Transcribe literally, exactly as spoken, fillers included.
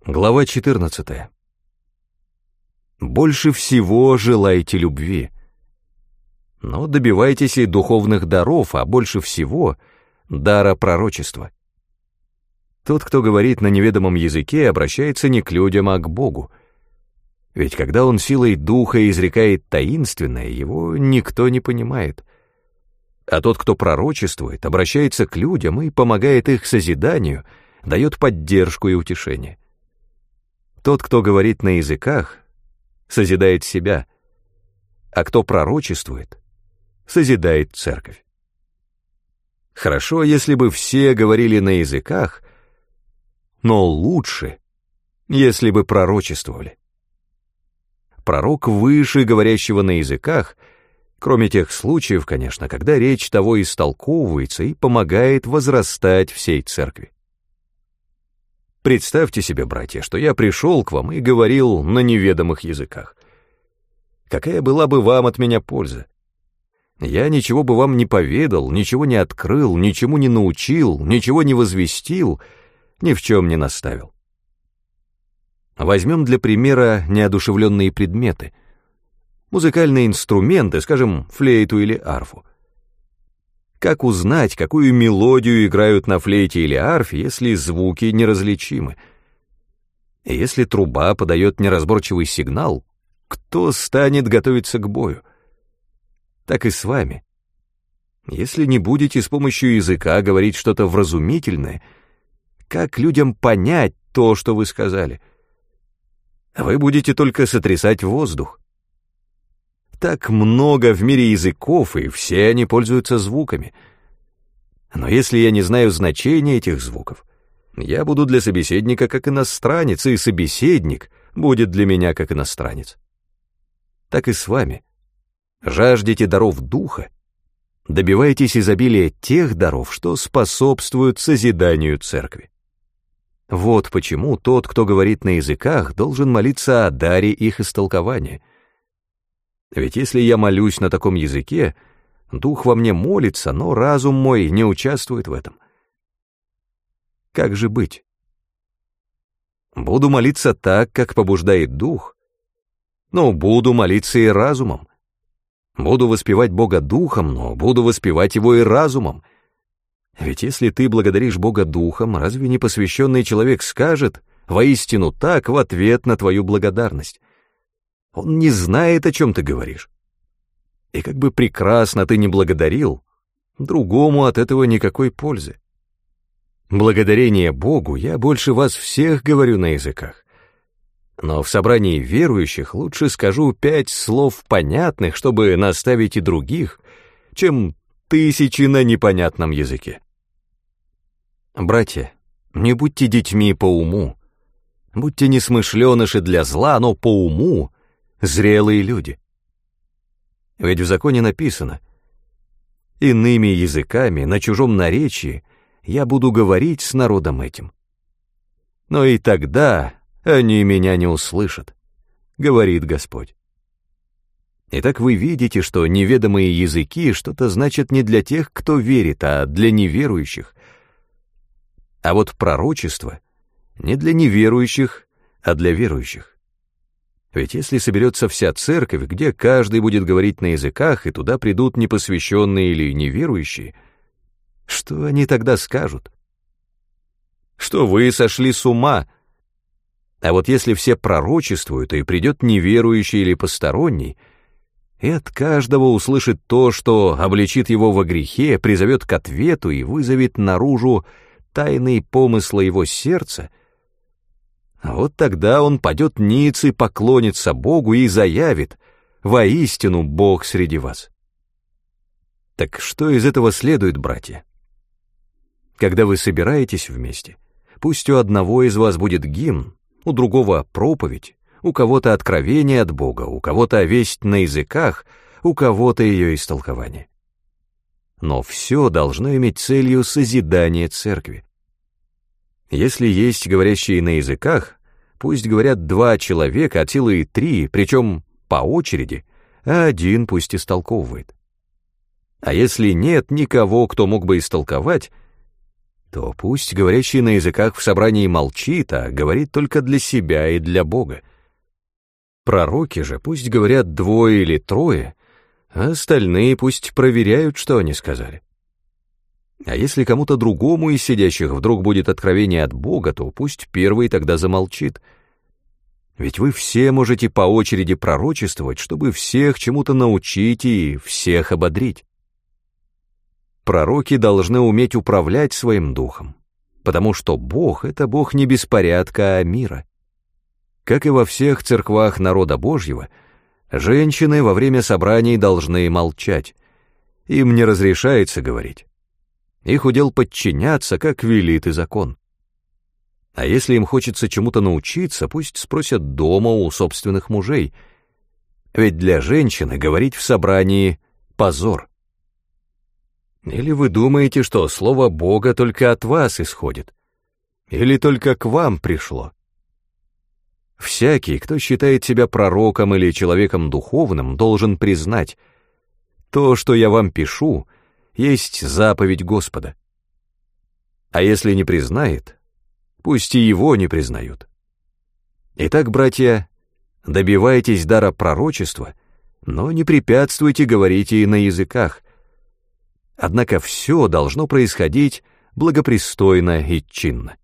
Глава четырнадцатая. Больше всего желайте любви. Но добивайтесь и духовных даров, а больше всего дара пророчества. Тот, кто говорит на неведомом языке, обращается не к людям, а к Богу. Ведь когда он силой духа изрекает таинственное, его никто не понимает. А тот, кто пророчествует, обращается к людям и помогает их созиданию, дает поддержку и утешение. Тот, кто говорит на языках, созидает себя, а кто пророчествует, созидает церковь. Хорошо, если бы все говорили на языках, но лучше, если бы пророчествовали. Пророк выше говорящего на языках, кроме тех случаев, конечно, когда речь того истолковывается и помогает возрастать всей церкви. Представьте себе, братья, что я пришел к вам и говорил на неведомых языках. Какая была бы вам от меня польза? Я ничего бы вам не поведал, ничего не открыл, ничему не научил, ничего не возвестил, ни в чем не наставил. Возьмем для примера неодушевленные предметы, музыкальные инструменты, скажем, флейту или арфу. Как узнать, какую мелодию играют на флейте или арфе, если звуки неразличимы? И если труба подает неразборчивый сигнал, кто станет готовиться к бою? Так и с вами. Если не будете с помощью языка говорить что-то вразумительное, как людям понять то, что вы сказали? Вы будете только сотрясать воздух. Так много в мире языков, и все они пользуются звуками. Но если я не знаю значения этих звуков, я буду для собеседника как иностранец, и собеседник будет для меня как иностранец. Так и с вами. Жаждете даров духа, добивайтесь изобилия тех даров, что способствуют созиданию церкви. Вот почему тот, кто говорит на языках, должен молиться о даре их истолкования. Ведь если я молюсь на таком языке, дух во мне молится, но разум мой не участвует в этом. Как же быть? Буду молиться так, как побуждает дух, но буду молиться и разумом. Буду воспевать Бога духом, но буду воспевать Его и разумом. Ведь если ты благодаришь Бога духом, разве не посвященный человек скажет воистину так в ответ на твою благодарность? Он не знает, о чем ты говоришь. И как бы прекрасно ты ни благодарил, другому от этого никакой пользы. Благодарение Богу я больше вас всех говорю на языках. Но в собрании верующих лучше скажу пять слов понятных, чтобы наставить и других, чем тысячи на непонятном языке. Братья, не будьте детьми по уму, будьте несмышленыши для зла, но по уму зрелые люди. Ведь в законе написано: «Иными языками, на чужом наречии я буду говорить с народом этим. Но и тогда они меня не услышат, говорит Господь». Итак, вы видите, что неведомые языки что-то значат не для тех, кто верит, а для неверующих. А вот пророчество не для неверующих, а для верующих. Ведь если соберется вся церковь, где каждый будет говорить на языках, и туда придут непосвященные или неверующие, что они тогда скажут? Что вы сошли с ума? А вот если все пророчествуют, и придет неверующий или посторонний, и от каждого услышит то, что обличит его во грехе, призовет к ответу и вызовет наружу тайные помыслы его сердца, вот тогда он падет ниц и поклонится Богу и заявит: «Воистину Бог среди вас». Так что из этого следует, братья? Когда вы собираетесь вместе, пусть у одного из вас будет гимн, у другого проповедь, у кого-то откровение от Бога, у кого-то весть на языках, у кого-то ее истолкование. Но все должно иметь целью созидание церкви. Если есть говорящие на языках, пусть говорят два человека, от силы и три, причем по очереди, а один пусть истолковывает. А если нет никого, кто мог бы истолковать, то пусть говорящий на языках в собрании молчит, а говорит только для себя и для Бога. Пророки же пусть говорят двое или трое, а остальные пусть проверяют, что они сказали. А если кому-то другому из сидящих вдруг будет откровение от Бога, то пусть первый тогда замолчит. Ведь вы все можете по очереди пророчествовать, чтобы всех чему-то научить и всех ободрить. Пророки должны уметь управлять своим духом, потому что Бог — это Бог не беспорядка, а мира. Как и во всех церквах народа Божьего, женщины во время собраний должны молчать. Им не разрешается говорить. Их удел подчиняться, как велит и закон. А если им хочется чему-то научиться, пусть спросят дома у собственных мужей. Ведь для женщины говорить в собрании — позор. Или вы думаете, что слово Бога только от вас исходит? Или только к вам пришло? Всякий, кто считает себя пророком или человеком духовным, должен признать: то, что я вам пишу, есть заповедь Господа. А если не признает, пусть и его не признают. Итак, братья, добивайтесь дара пророчества, но не препятствуйте говорить и на языках. Однако все должно происходить благопристойно и чинно.